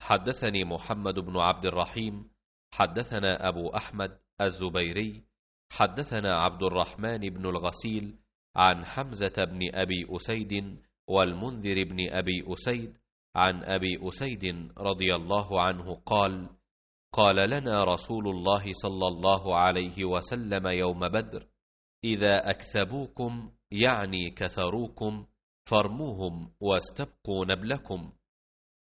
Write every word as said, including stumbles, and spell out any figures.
حدثني محمد بن عبد الرحيم حدثنا أبو أحمد الزبيري حدثنا عبد الرحمن بن الغسيل عن حمزة بن أبي أسيد والمنذر بن أبي أسيد عن أبي أسيد رضي الله عنه قال: قال لنا رسول الله صلى الله عليه وسلم يوم بدر: إذا أكثبوكم يعني كثروكم فارموهم واستبقوا نبلكم.